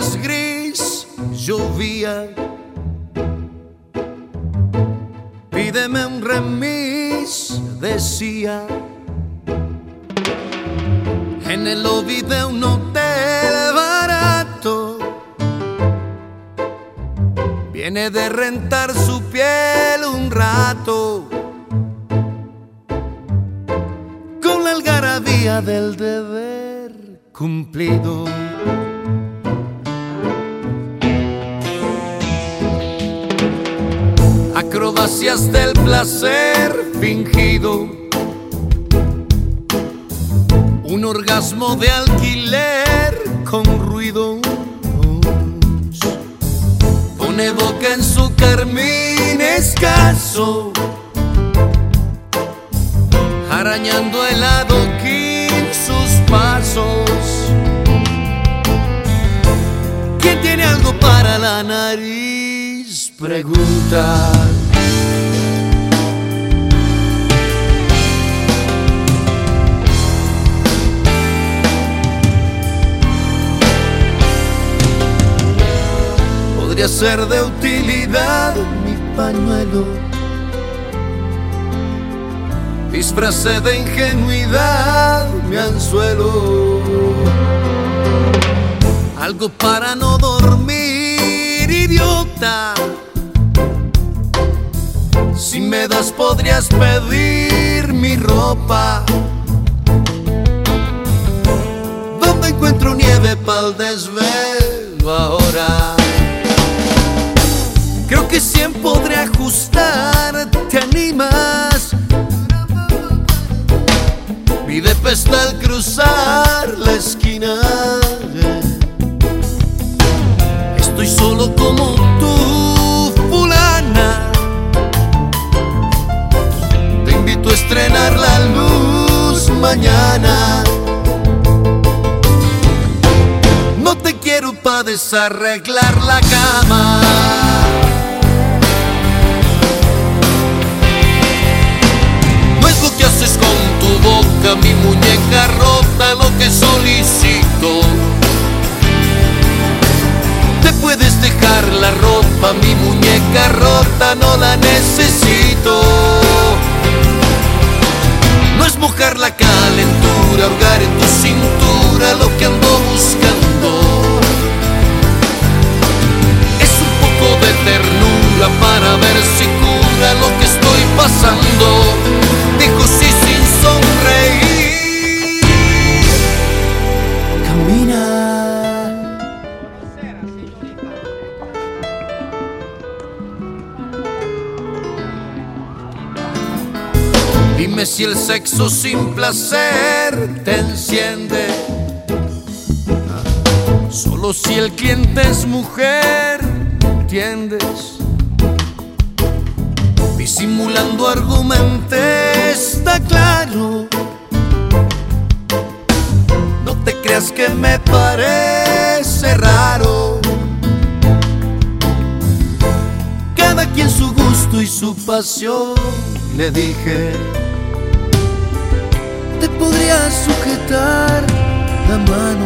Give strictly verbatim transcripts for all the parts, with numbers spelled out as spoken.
viernes gris llovía. Pídeme un remis, decía. En el lobby de un hotel barato viene de rentar su piel un rato, con la algarabía del deber cumplido. Acrobacias del placer fingido, un orgasmo de alquiler con ruido. Pone boca en su carmín escaso, arañando el adoquín sus pasos. ¿Quién tiene algo para la nariz? Pregunta. Podría ser de utilidad mi pañuelo, disfracé de ingenuidad mi anzuelo, algo para no dormir, idiota. Si me das podrías pedir mi ropa. ¿Dónde encuentro nieve pa'l desvelo ahora? Creo que cien podré ajustar, ¿te animas? Mi depa está al cruzar la esquina. Estoy solo como tú, fulana. Te invito a estrenar la luz mañana. No te quiero pa' desarreglar la cama. ¿Qué haces con tu boca, mi muñeca rota? Lo que solicito. Te puedes dejar la ropa, mi muñeca rota, no la necesito. No es mojar la calentura, hurgar en tu cintura lo que ando buscando. Es un poco de ternura para ver si cura lo que estoy pasando. Dijo sí sin sonreír. Camina. Dime si el sexo sin placer te enciende. Solo si el cliente es mujer, ¿entiendes? Disimulando argumenté, está claro. No te creas que me parece raro. Cada quien su gusto y su pasión, le dije. Te podría sujetar la mano.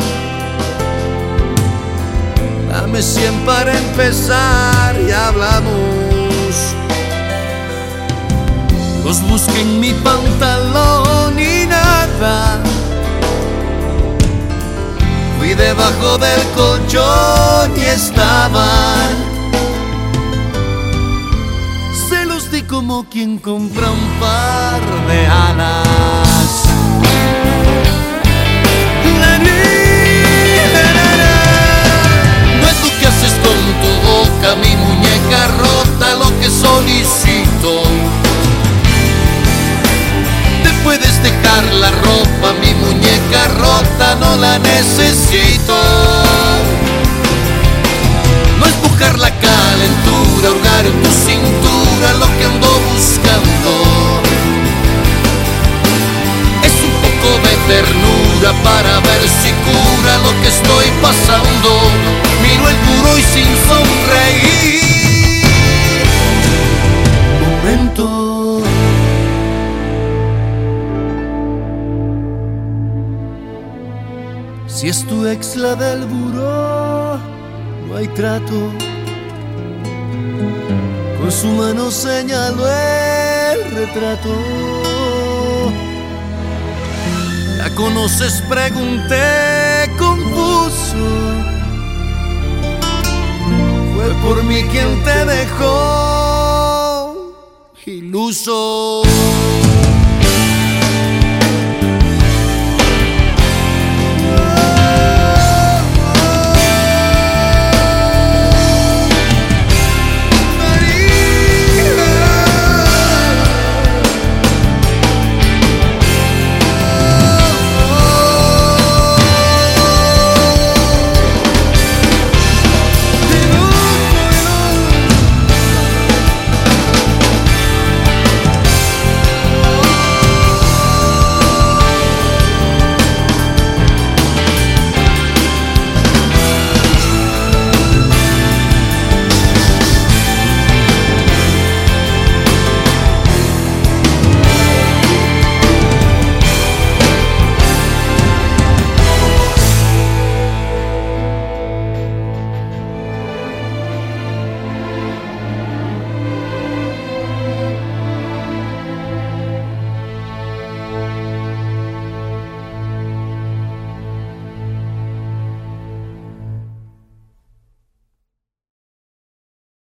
Dame cien para empezar y hablamos. Los busqué en mi pantalón y nada. Fui debajo del colchón y estaban. Se los di como quien compra un par de alas. No es lo que haces con tu boca, mi muñeca rota, lo que solicito. Puedes dejar la ropa, mi muñeca rota, no la necesito. No es buscar la calentura, hurgar en tu cintura lo que ando buscando. Es un poco de ternura para ver si cura lo que estoy pasando. Miro el muro y sin sonreír. Momento. Si es tu ex la del buró, no hay trato. Con su mano señaló el retrato. ¿La conoces? Pregunté confuso. Fue por mí quien te dejó iluso.